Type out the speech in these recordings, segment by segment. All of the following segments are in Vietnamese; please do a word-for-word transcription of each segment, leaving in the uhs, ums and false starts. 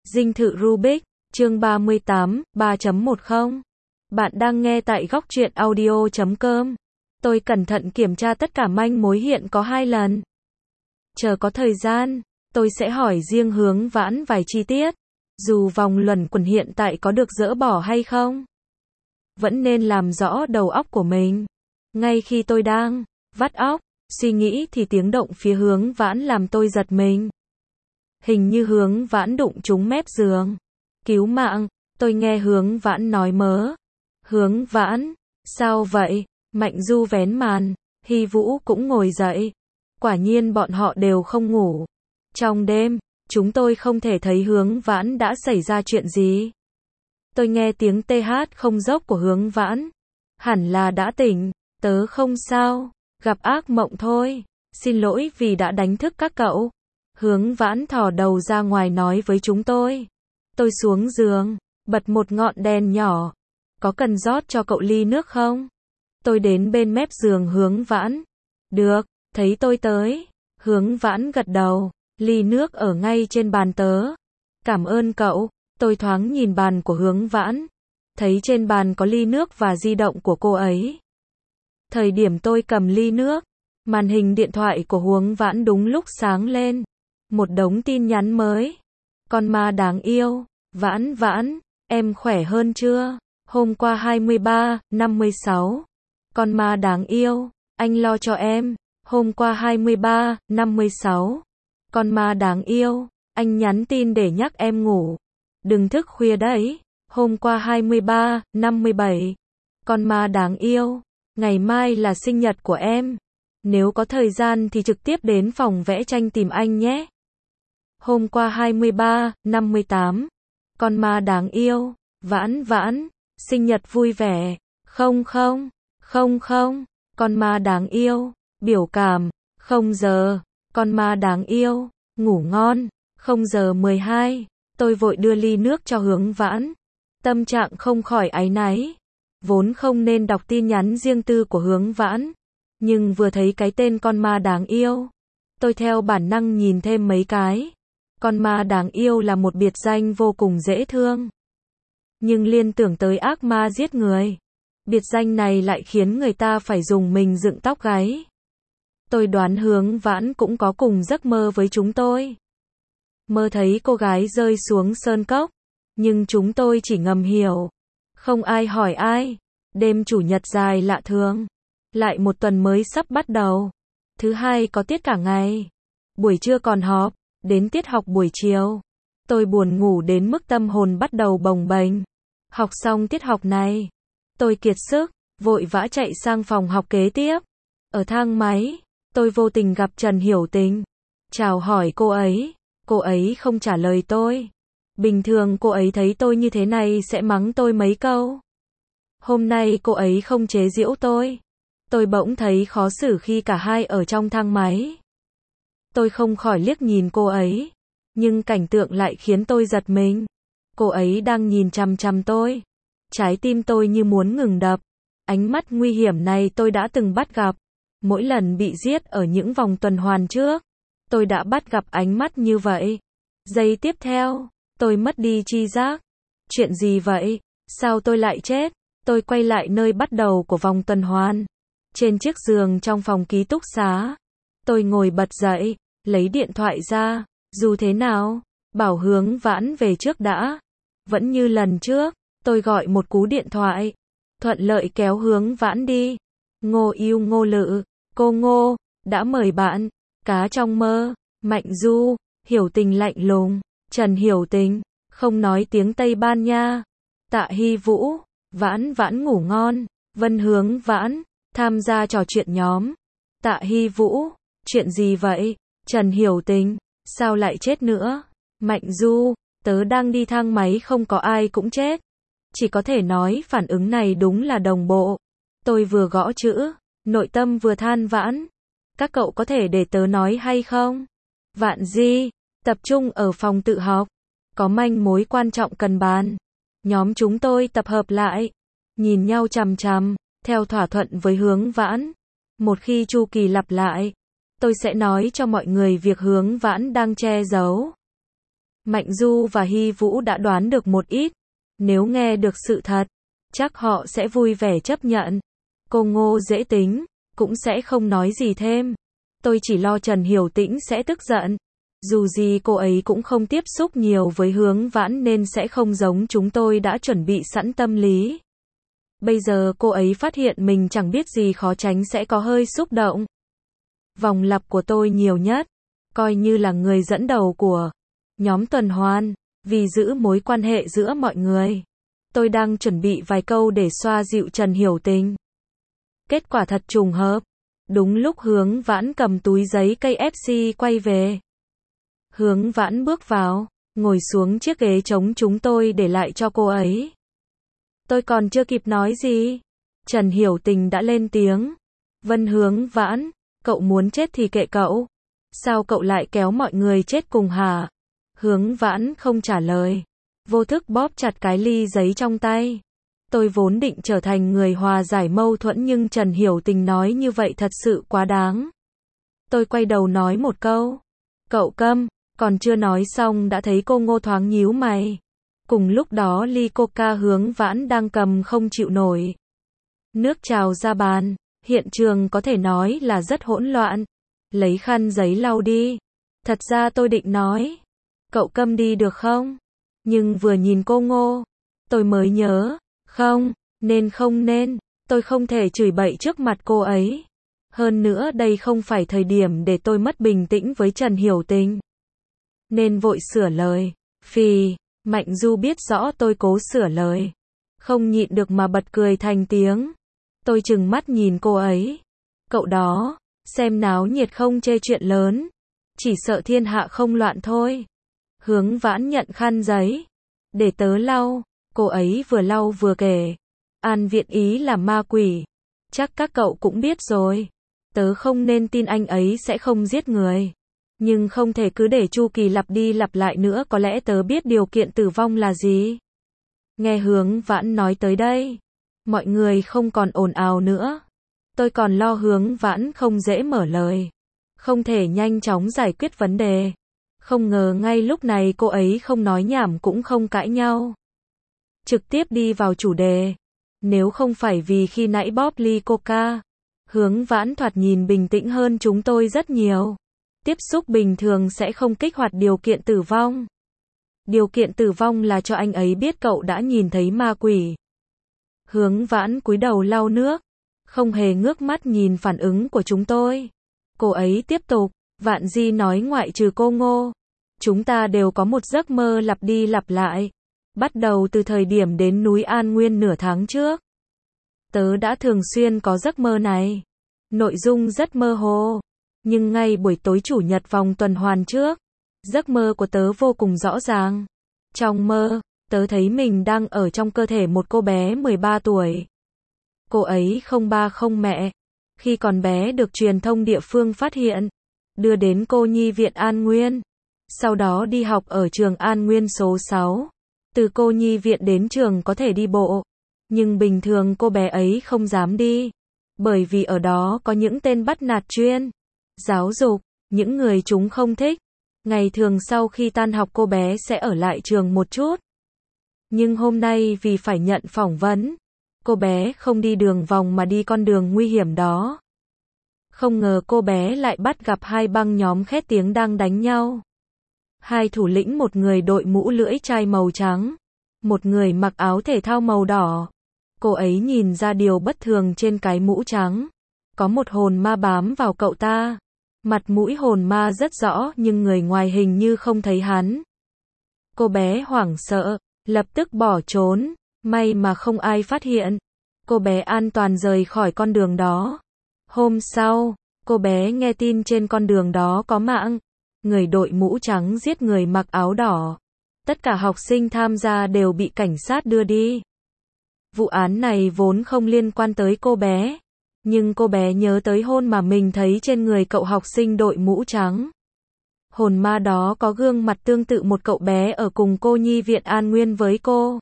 Dinh thự Rubik, chương ba mươi tám, ba chấm mười. Bạn đang nghe tại góc truyện audio chấm com. Tôi cẩn thận kiểm tra tất cả manh mối hiện có hai lần. Chờ có thời gian, tôi sẽ hỏi riêng Hướng Vãn vài chi tiết. Dù vòng luẩn quẩn hiện tại có được dỡ bỏ hay không, vẫn nên làm rõ đầu óc của mình. Ngay khi tôi đang vắt óc, suy nghĩ thì tiếng động phía Hướng Vãn làm tôi giật mình. Hình như Hướng Vãn đụng trúng mép giường. Cứu mạng, tôi nghe Hướng Vãn nói mớ. Hướng Vãn, sao vậy? Mạnh Du vén màn, Hy Vũ cũng ngồi dậy. Quả nhiên bọn họ đều không ngủ. Trong đêm, chúng tôi không thể thấy Hướng Vãn đã xảy ra chuyện gì. Tôi nghe tiếng tê hát không dốc của Hướng Vãn. Hẳn là đã tỉnh, tớ không sao, gặp ác mộng thôi. Xin lỗi vì đã đánh thức các cậu. Hướng Vãn thò đầu ra ngoài nói với chúng tôi. Tôi xuống giường, bật một ngọn đèn nhỏ. Có cần rót cho cậu ly nước không? Tôi đến bên mép giường Hướng Vãn. Được, thấy tôi tới. Hướng Vãn gật đầu. Ly nước ở ngay trên bàn tớ. Cảm ơn cậu. Tôi thoáng nhìn bàn của Hướng Vãn. Thấy trên bàn có ly nước và di động của cô ấy. Thời điểm tôi cầm ly nước, màn hình điện thoại của Hướng Vãn đúng lúc sáng lên. Một đống tin nhắn mới. Con ma đáng yêu. Vãn Vãn, em khỏe hơn chưa? Hôm qua hai mươi ba, năm mươi sáu. Con ma đáng yêu, anh lo cho em. Hôm qua hai mươi ba, năm mươi sáu. Con ma đáng yêu, anh nhắn tin để nhắc em ngủ. Đừng thức khuya đấy. Hôm qua hai mươi ba, năm mươi bảy. Con ma đáng yêu, ngày mai là sinh nhật của em. Nếu có thời gian thì trực tiếp đến phòng vẽ tranh tìm anh nhé. Hôm qua hai mươi ba, năm mươi tám. Con ma đáng yêu, Vãn Vãn, sinh nhật vui vẻ. Không không, không không, con ma đáng yêu, biểu cảm. Không giờ, con ma đáng yêu, ngủ ngon. Không giờ mười hai, tôi vội đưa ly nước cho Hướng Vãn. Tâm trạng không khỏi áy náy. Vốn không nên đọc tin nhắn riêng tư của Hướng Vãn. Nhưng vừa thấy cái tên con ma đáng yêu, tôi theo bản năng nhìn thêm mấy cái. Con ma đáng yêu là một biệt danh vô cùng dễ thương. Nhưng liên tưởng tới ác ma giết người. Biệt danh này lại khiến người ta phải dùng mình dựng tóc gáy. Tôi đoán Hướng Vãn cũng có cùng giấc mơ với chúng tôi. Mơ thấy cô gái rơi xuống sơn cốc. Nhưng chúng tôi chỉ ngầm hiểu. Không ai hỏi ai. Đêm chủ nhật dài lạ thường. Lại một tuần mới sắp bắt đầu. Thứ hai có tiết cả ngày. Buổi trưa còn họp. Đến tiết học buổi chiều. Tôi buồn ngủ đến mức tâm hồn bắt đầu bồng bềnh. Học xong tiết học này, tôi kiệt sức, vội vã chạy sang phòng học kế tiếp. Ở thang máy, tôi vô tình gặp Trần Hiểu Tình. Chào hỏi cô ấy, cô ấy không trả lời tôi. Bình thường cô ấy thấy tôi như thế này sẽ mắng tôi mấy câu. Hôm nay cô ấy không chế giễu tôi. Tôi bỗng thấy khó xử khi cả hai ở trong thang máy. Tôi không khỏi liếc nhìn cô ấy, nhưng cảnh tượng lại khiến tôi giật mình. Cô ấy đang nhìn chằm chằm tôi. Trái tim tôi như muốn ngừng đập. Ánh mắt nguy hiểm này tôi đã từng bắt gặp. Mỗi lần bị giết ở những vòng tuần hoàn trước, tôi đã bắt gặp ánh mắt như vậy. Giây tiếp theo, tôi mất đi tri giác. Chuyện gì vậy? Sao tôi lại chết? Tôi quay lại nơi bắt đầu của vòng tuần hoàn. Trên chiếc giường trong phòng ký túc xá. Tôi ngồi bật dậy, lấy điện thoại ra. Dù thế nào, bảo Hướng Vãn về trước đã. Vẫn như lần trước, tôi gọi một cú điện thoại. Thuận lợi kéo Hướng Vãn đi. Ngô yêu Ngô Lự, cô Ngô, đã mời bạn. Cá trong mơ, Mạnh Du, Hiểu Tình lạnh lùng. Trần Hiểu Tình, không nói tiếng Tây Ban Nha. Tạ Hy Vũ, Vãn Vãn ngủ ngon. Vân Hướng Vãn, tham gia trò chuyện nhóm. Tạ Hy Vũ, chuyện gì vậy? Trần Hiểu Tình, sao lại chết nữa? Mạnh Du, tớ đang đi thang máy không có ai cũng chết. Chỉ có thể nói phản ứng này đúng là đồng bộ. Tôi vừa gõ chữ, nội tâm vừa than vãn. Các cậu có thể để tớ nói hay không? Vạn Di, tập trung ở phòng tự học. Có manh mối quan trọng cần bàn. Nhóm chúng tôi tập hợp lại. Nhìn nhau chằm chằm, theo thỏa thuận với Hướng Vãn. Một khi chu kỳ lặp lại, tôi sẽ nói cho mọi người việc Hướng Vãn đang che giấu. Mạnh Du và Hy Vũ đã đoán được một ít. Nếu nghe được sự thật, chắc họ sẽ vui vẻ chấp nhận. Cô Ngô dễ tính, cũng sẽ không nói gì thêm. Tôi chỉ lo Trần Hiểu Tĩnh sẽ tức giận. Dù gì cô ấy cũng không tiếp xúc nhiều với Hướng Vãn nên sẽ không giống chúng tôi đã chuẩn bị sẵn tâm lý. Bây giờ cô ấy phát hiện mình chẳng biết gì khó tránh sẽ có hơi xúc động. Vòng lặp của tôi nhiều nhất, coi như là người dẫn đầu của nhóm tuần hoàn, vì giữ mối quan hệ giữa mọi người. Tôi đang chuẩn bị vài câu để xoa dịu Trần Hiểu Tình. Kết quả thật trùng hợp. Đúng lúc Hướng Vãn cầm túi giấy ca ép xê quay về. Hướng Vãn bước vào, ngồi xuống chiếc ghế trống chúng tôi để lại cho cô ấy. Tôi còn chưa kịp nói gì, Trần Hiểu Tình đã lên tiếng. Vân Hướng Vãn, cậu muốn chết thì kệ cậu. Sao cậu lại kéo mọi người chết cùng hả? Hướng Vãn không trả lời. Vô thức bóp chặt cái ly giấy trong tay. Tôi vốn định trở thành người hòa giải mâu thuẫn nhưng Trần Hiểu Tình nói như vậy thật sự quá đáng. Tôi quay đầu nói một câu. Cậu câm, còn chưa nói xong đã thấy cô Ngô thoáng nhíu mày. Cùng lúc đó ly coca Hướng Vãn đang cầm không chịu nổi. Nước trào ra bàn, hiện trường có thể nói là rất hỗn loạn. Lấy khăn giấy lau đi. Thật ra tôi định nói, cậu câm đi được không? Nhưng vừa nhìn cô Ngô, tôi mới nhớ, không, nên không nên, tôi không thể chửi bậy trước mặt cô ấy. Hơn nữa đây không phải thời điểm để tôi mất bình tĩnh với Trần Hiểu Tình. Nên vội sửa lời. Phì, Mạnh Du biết rõ tôi cố sửa lời. Không nhịn được mà bật cười thành tiếng. Tôi trừng mắt nhìn cô ấy. Cậu đó, xem náo nhiệt không chê chuyện lớn. Chỉ sợ thiên hạ không loạn thôi. Hướng Vãn nhận khăn giấy. Để tớ lau. Cô ấy vừa lau vừa kể. An Viện Ý là ma quỷ. Chắc các cậu cũng biết rồi. Tớ không nên tin anh ấy sẽ không giết người. Nhưng không thể cứ để chu kỳ lặp đi lặp lại nữa, có lẽ tớ biết điều kiện tử vong là gì. Nghe Hướng Vãn nói tới đây, mọi người không còn ồn ào nữa. Tôi còn lo Hướng Vãn không dễ mở lời, không thể nhanh chóng giải quyết vấn đề. Không ngờ ngay lúc này cô ấy không nói nhảm cũng không cãi nhau. Trực tiếp đi vào chủ đề. Nếu không phải vì khi nãy bóp ly coca, Hướng Vãn thoạt nhìn bình tĩnh hơn chúng tôi rất nhiều. Tiếp xúc bình thường sẽ không kích hoạt điều kiện tử vong. Điều kiện tử vong là cho anh ấy biết cậu đã nhìn thấy ma quỷ. Hướng Vãn cúi đầu lau nước, không hề ngước mắt nhìn phản ứng của chúng tôi. Cô ấy tiếp tục, Vạn Di nói ngoại trừ cô Ngô, chúng ta đều có một giấc mơ lặp đi lặp lại. Bắt đầu từ thời điểm đến núi An Nguyên nửa tháng trước. Tớ đã thường xuyên có giấc mơ này. Nội dung rất mơ hồ. Nhưng ngay buổi tối chủ nhật vòng tuần hoàn trước, giấc mơ của tớ vô cùng rõ ràng. Trong mơ, tớ thấy mình đang ở trong cơ thể một cô bé mười ba tuổi. Cô ấy không ba không mẹ. Khi còn bé được truyền thông địa phương phát hiện, đưa đến cô nhi viện An Nguyên. Sau đó đi học ở trường An Nguyên số sáu. Từ cô nhi viện đến trường có thể đi bộ. Nhưng bình thường cô bé ấy không dám đi. Bởi vì ở đó có những tên bắt nạt chuyên giáo dục, những người chúng không thích. Ngày thường sau khi tan học cô bé sẽ ở lại trường một chút. Nhưng hôm nay vì phải nhận phỏng vấn, cô bé không đi đường vòng mà đi con đường nguy hiểm đó. Không ngờ cô bé lại bắt gặp hai băng nhóm khét tiếng đang đánh nhau. Hai thủ lĩnh, một người đội mũ lưỡi chai màu trắng, một người mặc áo thể thao màu đỏ. Cô ấy nhìn ra điều bất thường trên cái mũ trắng. Có một hồn ma bám vào cậu ta. Mặt mũi hồn ma rất rõ nhưng người ngoài hình như không thấy hắn. Cô bé hoảng sợ, lập tức bỏ trốn. May mà không ai phát hiện. Cô bé an toàn rời khỏi con đường đó. Hôm sau, cô bé nghe tin trên con đường đó có mạng. Người đội mũ trắng giết người mặc áo đỏ. Tất cả học sinh tham gia đều bị cảnh sát đưa đi. Vụ án này vốn không liên quan tới cô bé. Nhưng cô bé nhớ tới hôn mà mình thấy trên người cậu học sinh đội mũ trắng. Hồn ma đó có gương mặt tương tự một cậu bé ở cùng cô nhi viện An Nguyên với cô.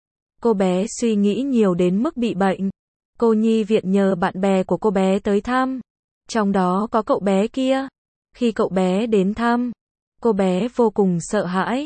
Cô bé suy nghĩ nhiều đến mức bị bệnh. Cô nhi viện nhờ bạn bè của cô bé tới thăm. Trong đó có cậu bé kia. Khi cậu bé đến thăm, cô bé vô cùng sợ hãi.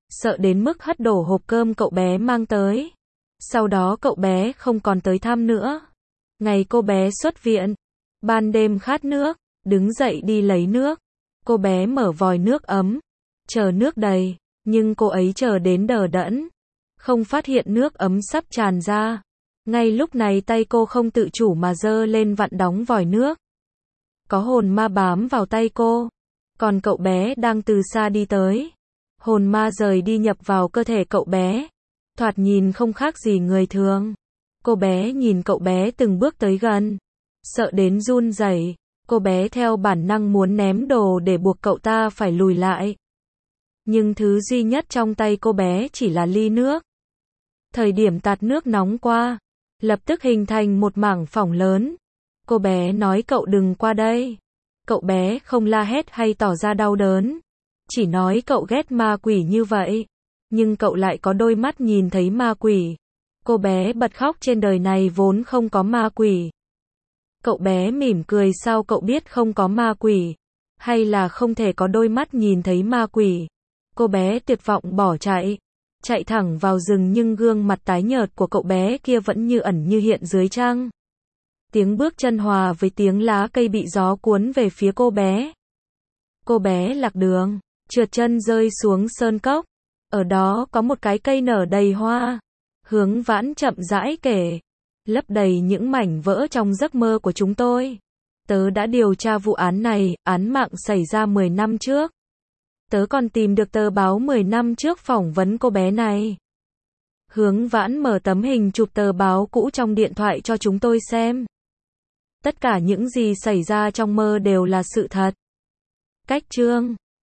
sợ đến mức hất đổ hộp cơm cậu bé mang tới. Sau đó cậu bé không còn tới thăm nữa. Ngày cô bé xuất viện, ban đêm khát nước, đứng dậy đi lấy nước. Cô bé mở vòi nước ấm, chờ nước đầy, nhưng cô ấy chờ đến đờ đẫn, không phát hiện nước ấm sắp tràn ra. Ngay lúc này tay cô không tự chủ mà giơ lên vặn đóng vòi nước. Có hồn ma bám vào tay cô, còn cậu bé đang từ xa đi tới. Hồn ma rời đi nhập vào cơ thể cậu bé, thoạt nhìn không khác gì người thường. Cô bé nhìn cậu bé từng bước tới gần, sợ đến run rẩy. Cô bé theo bản năng muốn ném đồ để buộc cậu ta phải lùi lại. Nhưng thứ duy nhất trong tay cô bé chỉ là ly nước. Thời điểm tạt nước nóng qua, lập tức hình thành một mảng phỏng lớn. Cô bé nói cậu đừng qua đây. Cậu bé không la hét hay tỏ ra đau đớn, chỉ nói cậu ghét ma quỷ như vậy. Nhưng cậu lại có đôi mắt nhìn thấy ma quỷ. Cô bé bật khóc, trên đời này vốn không có ma quỷ. Cậu bé mỉm cười, sao cậu biết không có ma quỷ? Hay là không thể có đôi mắt nhìn thấy ma quỷ? Cô bé tuyệt vọng bỏ chạy, chạy thẳng vào rừng, nhưng gương mặt tái nhợt của cậu bé kia vẫn như ẩn như hiện dưới trăng. Tiếng bước chân hòa với tiếng lá cây bị gió cuốn về phía cô bé. Cô bé lạc đường, trượt chân rơi xuống sơn cốc. Ở đó có một cái cây nở đầy hoa. Hướng Vãn chậm rãi kể, lấp đầy những mảnh vỡ trong giấc mơ của chúng tôi. Tớ đã điều tra vụ án này, án mạng xảy ra mười năm trước. Tớ còn tìm được tờ báo mười năm trước phỏng vấn cô bé này. Hướng Vãn mở tấm hình chụp tờ báo cũ trong điện thoại cho chúng tôi xem. Tất cả những gì xảy ra trong mơ đều là sự thật. Cách chương